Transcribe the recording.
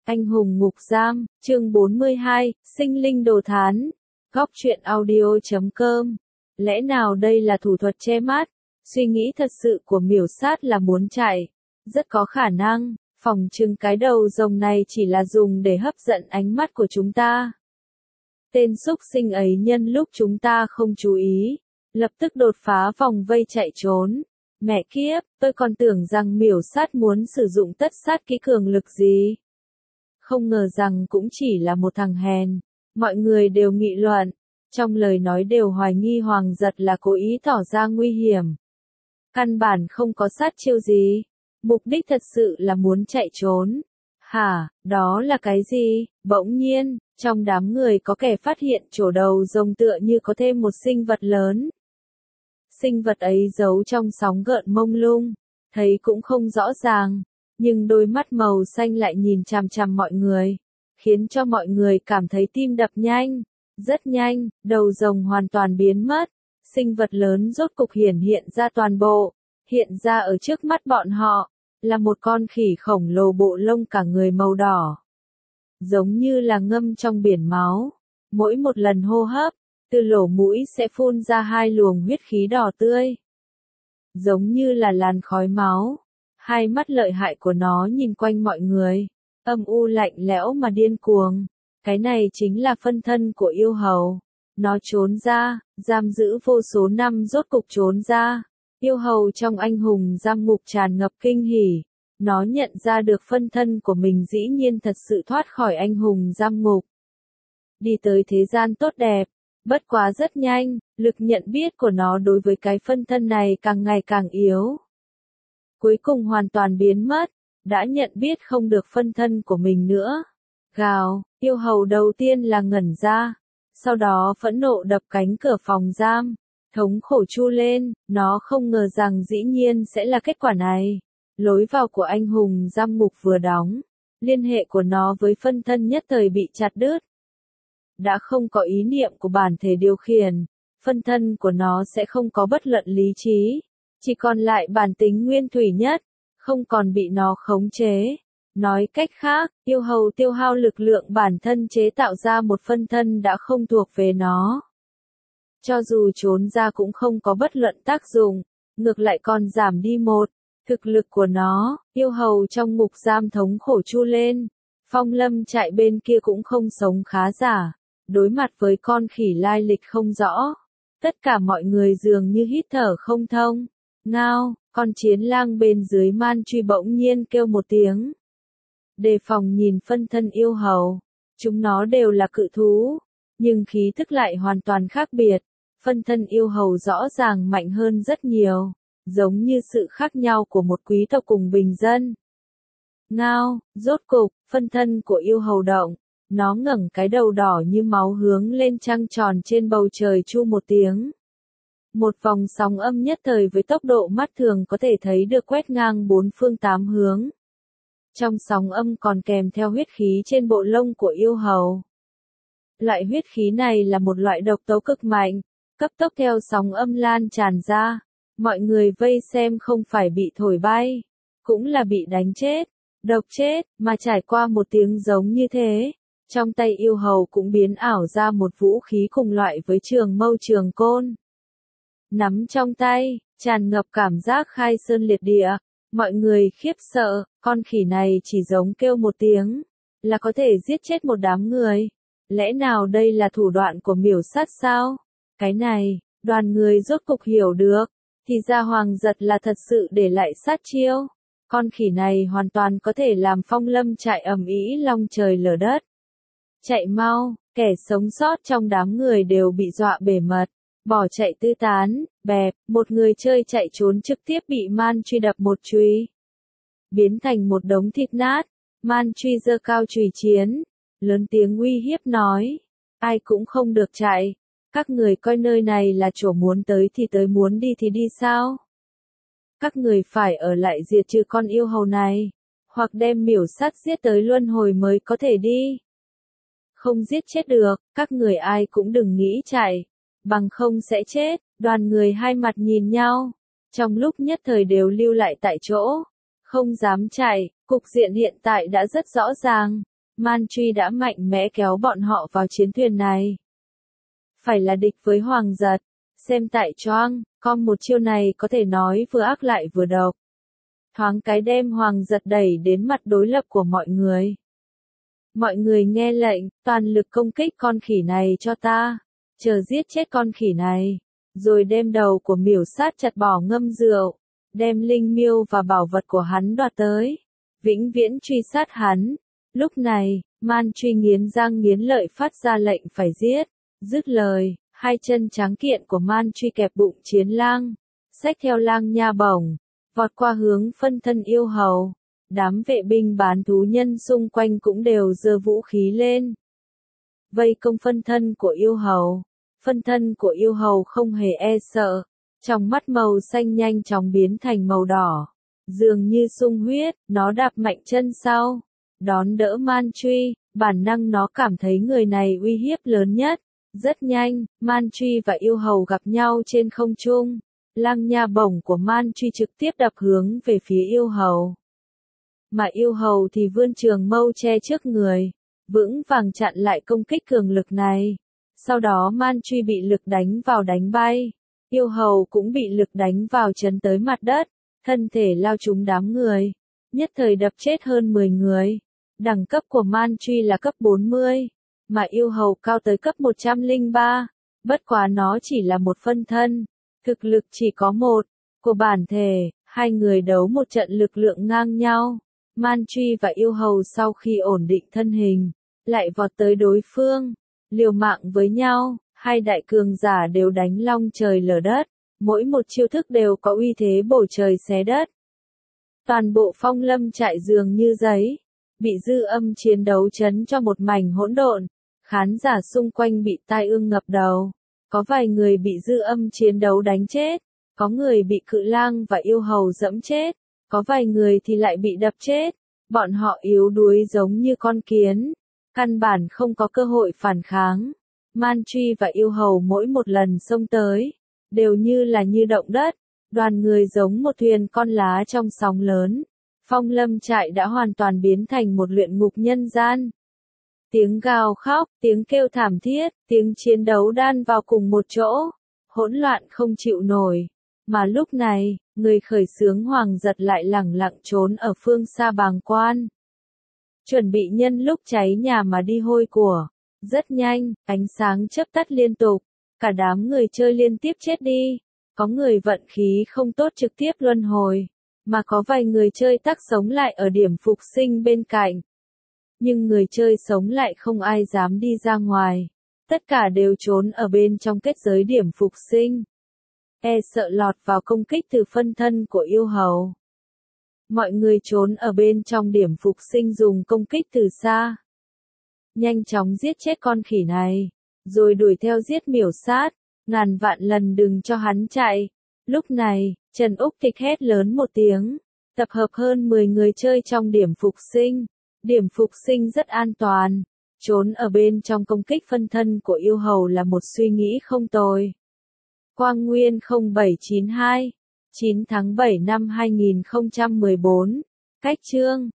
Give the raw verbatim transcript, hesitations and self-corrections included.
Anh hùng ngục giam, chương bốn mươi hai, sinh linh đồ thán. Góc truyện audio chấm com. Lẽ nào đây là thủ thuật che mắt? Suy nghĩ thật sự của miểu sát là muốn chạy. Rất có khả năng, phòng trưng cái đầu rồng này chỉ là dùng để hấp dẫn ánh mắt của chúng ta. Tên xúc sinh ấy nhân lúc chúng ta không chú ý, lập tức đột phá vòng vây chạy trốn. Mẹ kiếp, tôi còn tưởng rằng miểu sát muốn sử dụng tất sát kỹ cường lực gì. Không ngờ rằng cũng chỉ là một thằng hèn. Mọi người đều nghị luận, trong lời nói đều hoài nghi Hoàng Giật là cố ý tỏ ra nguy hiểm. Căn bản không có sát chiêu gì, mục đích thật sự là muốn chạy trốn. Hả, đó là cái gì? Bỗng nhiên, trong đám người có kẻ phát hiện chỗ đầu rồng tựa như có thêm một sinh vật lớn. Sinh vật ấy giấu trong sóng gợn mông lung, thấy cũng không rõ ràng, nhưng đôi mắt màu xanh lại nhìn chằm chằm mọi người, khiến cho mọi người cảm thấy tim đập nhanh. Rất nhanh, đầu rồng hoàn toàn biến mất, sinh vật lớn rốt cục hiển hiện ra toàn bộ, hiện ra ở trước mắt bọn họ, là một con khỉ khổng lồ bộ lông cả người màu đỏ. Giống như là ngâm trong biển máu, mỗi một lần hô hấp, từ lỗ mũi sẽ phun ra hai luồng huyết khí đỏ tươi. Giống như là làn khói máu, hai mắt lợi hại của nó nhìn quanh mọi người, âm u lạnh lẽo mà điên cuồng. Cái này chính là phân thân của yêu hầu. Nó trốn ra, giam giữ vô số năm rốt cục trốn ra. Yêu hầu trong anh hùng giam ngục tràn ngập kinh hỉ. Nó nhận ra được phân thân của mình dĩ nhiên thật sự thoát khỏi anh hùng giam ngục. Đi tới thế gian tốt đẹp. Bất quá rất nhanh, lực nhận biết của nó đối với cái phân thân này càng ngày càng yếu. Cuối cùng hoàn toàn biến mất, đã nhận biết không được phân thân của mình nữa. Gào, yêu hầu đầu tiên là ngẩn ra, sau đó phẫn nộ đập cánh cửa phòng giam, thống khổ chu lên, nó không ngờ rằng dĩ nhiên sẽ là kết quả này. Lối vào của anh hùng giam ngục vừa đóng, liên hệ của nó với phân thân nhất thời bị chặt đứt. Đã không có ý niệm của bản thể điều khiển, phân thân của nó sẽ không có bất luận lý trí, chỉ còn lại bản tính nguyên thủy nhất, không còn bị nó khống chế. Nói cách khác, yêu hầu tiêu hao lực lượng bản thân chế tạo ra một phân thân đã không thuộc về nó. Cho dù trốn ra cũng không có bất luận tác dụng, ngược lại còn giảm đi một, thực lực của nó. Yêu hầu trong ngục giam thống khổ chu lên, Phong Lâm trại bên kia cũng không sống khá giả, đối mặt với con khỉ lai lịch không rõ. Tất cả mọi người dường như hít thở không thông. Ngao, con chiến lang bên dưới man truy bỗng nhiên kêu một tiếng. Đề phòng nhìn phân thân yêu hầu, chúng nó đều là cự thú, nhưng khí thức lại hoàn toàn khác biệt. Phân thân yêu hầu rõ ràng mạnh hơn rất nhiều, giống như sự khác nhau của một quý tộc cùng bình dân. Ngao, rốt cục, phân thân của yêu hầu động, nó ngẩng cái đầu đỏ như máu hướng lên trăng tròn trên bầu trời chu một tiếng. Một vòng sóng âm nhất thời với tốc độ mắt thường có thể thấy được quét ngang bốn phương tám hướng. Trong sóng âm còn kèm theo huyết khí trên bộ lông của yêu hầu. Loại huyết khí này là một loại độc tố cực mạnh, cấp tốc theo sóng âm lan tràn ra. Mọi người vây xem không phải bị thổi bay, cũng là bị đánh chết, độc chết, mà trải qua một tiếng giống như thế. Trong tay yêu hầu cũng biến ảo ra một vũ khí cùng loại với trường mâu trường côn. Nắm trong tay, tràn ngập cảm giác khai sơn liệt địa. Mọi người khiếp sợ, con khỉ này chỉ giống kêu một tiếng, là có thể giết chết một đám người. Lẽ nào đây là thủ đoạn của miểu sát sao? Cái này, đoàn người rốt cục hiểu được, thì ra Hoàng Giật là thật sự để lại sát chiêu. Con khỉ này hoàn toàn có thể làm Phong Lâm trại ầm ĩ long trời lở đất. Chạy mau, kẻ sống sót trong đám người đều bị dọa bể mật. Bỏ chạy tứ tán, bẹp, một người chơi chạy trốn trực tiếp bị man truy đập một chùy. Biến thành một đống thịt nát, man truy giơ cao chùy chiến, lớn tiếng uy hiếp nói. Ai cũng không được chạy, các người coi nơi này là chỗ muốn tới thì tới, muốn đi thì đi sao? Các người phải ở lại diệt trừ con yêu hầu này, hoặc đem miểu sát giết tới luân hồi mới có thể đi. Không giết chết được, các người ai cũng đừng nghĩ chạy. Bằng không sẽ chết. Đoàn người hai mặt nhìn nhau, trong lúc nhất thời đều lưu lại tại chỗ, không dám chạy. Cục diện hiện tại đã rất rõ ràng, Man Truy đã mạnh mẽ kéo bọn họ vào chiến thuyền này. Phải là địch với Hoàng Giật, xem tại choang, com một chiêu này có thể nói vừa ác lại vừa độc. Thoáng cái đem Hoàng Giật đẩy đến mặt đối lập của mọi người. Mọi người nghe lệnh, toàn lực công kích con khỉ này cho ta, chờ giết chết con khỉ này, rồi đem đầu của Miểu Sát chặt bỏ ngâm rượu, đem linh miêu và bảo vật của hắn đoạt tới, vĩnh viễn truy sát hắn. Lúc này, Man Truy nghiến răng nghiến lợi phát ra lệnh phải giết, dứt lời, hai chân tráng kiện của Man Truy kẹp bụng chiến lang, xách theo lang nha bổng, vọt qua hướng phân thân yêu hầu. Đám vệ binh bán thú nhân xung quanh cũng đều giơ vũ khí lên, vây công phân thân của yêu hầu. Phân thân của yêu hầu không hề e sợ, trong mắt màu xanh nhanh chóng biến thành màu đỏ, dường như sung huyết. Nó đạp mạnh chân sau, đón đỡ Man Truy, bản năng nó cảm thấy người này uy hiếp lớn nhất. Rất nhanh, Man Truy và yêu hầu gặp nhau trên không trung, lang nha bổng của Man Truy trực tiếp đập hướng về phía yêu hầu. Mà yêu hầu thì vươn trường mâu che trước người, vững vàng chặn lại công kích cường lực này. Sau đó Man Truy bị lực đánh vào đánh bay, yêu hầu cũng bị lực đánh vào chấn tới mặt đất, thân thể lao trúng đám người, nhất thời đập chết hơn mười người. Đẳng cấp của Man Truy là cấp bốn mươi, mà yêu hầu cao tới cấp một trăm lẻ ba, bất quá nó chỉ là một phân thân, thực lực chỉ có một, của bản thể, hai người đấu một trận lực lượng ngang nhau. Man Truy và yêu hầu sau khi ổn định thân hình, lại vọt tới đối phương, liều mạng với nhau, hai đại cường giả đều đánh long trời lở đất, mỗi một chiêu thức đều có uy thế bổ trời xé đất. Toàn bộ Phong Lâm trại dường như giấy, bị dư âm chiến đấu chấn cho một mảnh hỗn độn, khán giả xung quanh bị tai ương ngập đầu, có vài người bị dư âm chiến đấu đánh chết, có người bị cự lang và yêu hầu dẫm chết, có vài người thì lại bị đập chết, bọn họ yếu đuối giống như con kiến, căn bản không có cơ hội phản kháng. Man Truy và yêu hầu mỗi một lần xông tới, đều như là như động đất, đoàn người giống một thuyền con lá trong sóng lớn. Phong Lâm trại đã hoàn toàn biến thành một luyện ngục nhân gian. Tiếng gào khóc, tiếng kêu thảm thiết, tiếng chiến đấu đan vào cùng một chỗ, hỗn loạn không chịu nổi. Mà lúc này, người khởi xướng Hoàng Giật lại lẳng lặng trốn ở phương xa bàng quan, chuẩn bị nhân lúc cháy nhà mà đi hôi của. Rất nhanh, ánh sáng chớp tắt liên tục, cả đám người chơi liên tiếp chết đi. Có người vận khí không tốt trực tiếp luân hồi, mà có vài người chơi tắc sống lại ở điểm phục sinh bên cạnh. Nhưng người chơi sống lại không ai dám đi ra ngoài, tất cả đều trốn ở bên trong kết giới điểm phục sinh, e sợ lọt vào công kích từ phân thân của yêu hầu. Mọi người trốn ở bên trong điểm phục sinh dùng công kích từ xa, nhanh chóng giết chết con khỉ này, rồi đuổi theo giết Miểu Sát, ngàn vạn lần đừng cho hắn chạy. Lúc này, Trần Úc Tịch hét lớn một tiếng, tập hợp hơn mười người chơi trong điểm phục sinh. Điểm phục sinh rất an toàn, trốn ở bên trong công kích phân thân của yêu hầu là một suy nghĩ không tồi. Quang Nguyên không bảy chín hai, chín tháng bảy năm hai nghìn không trăm mười bốn, cách chương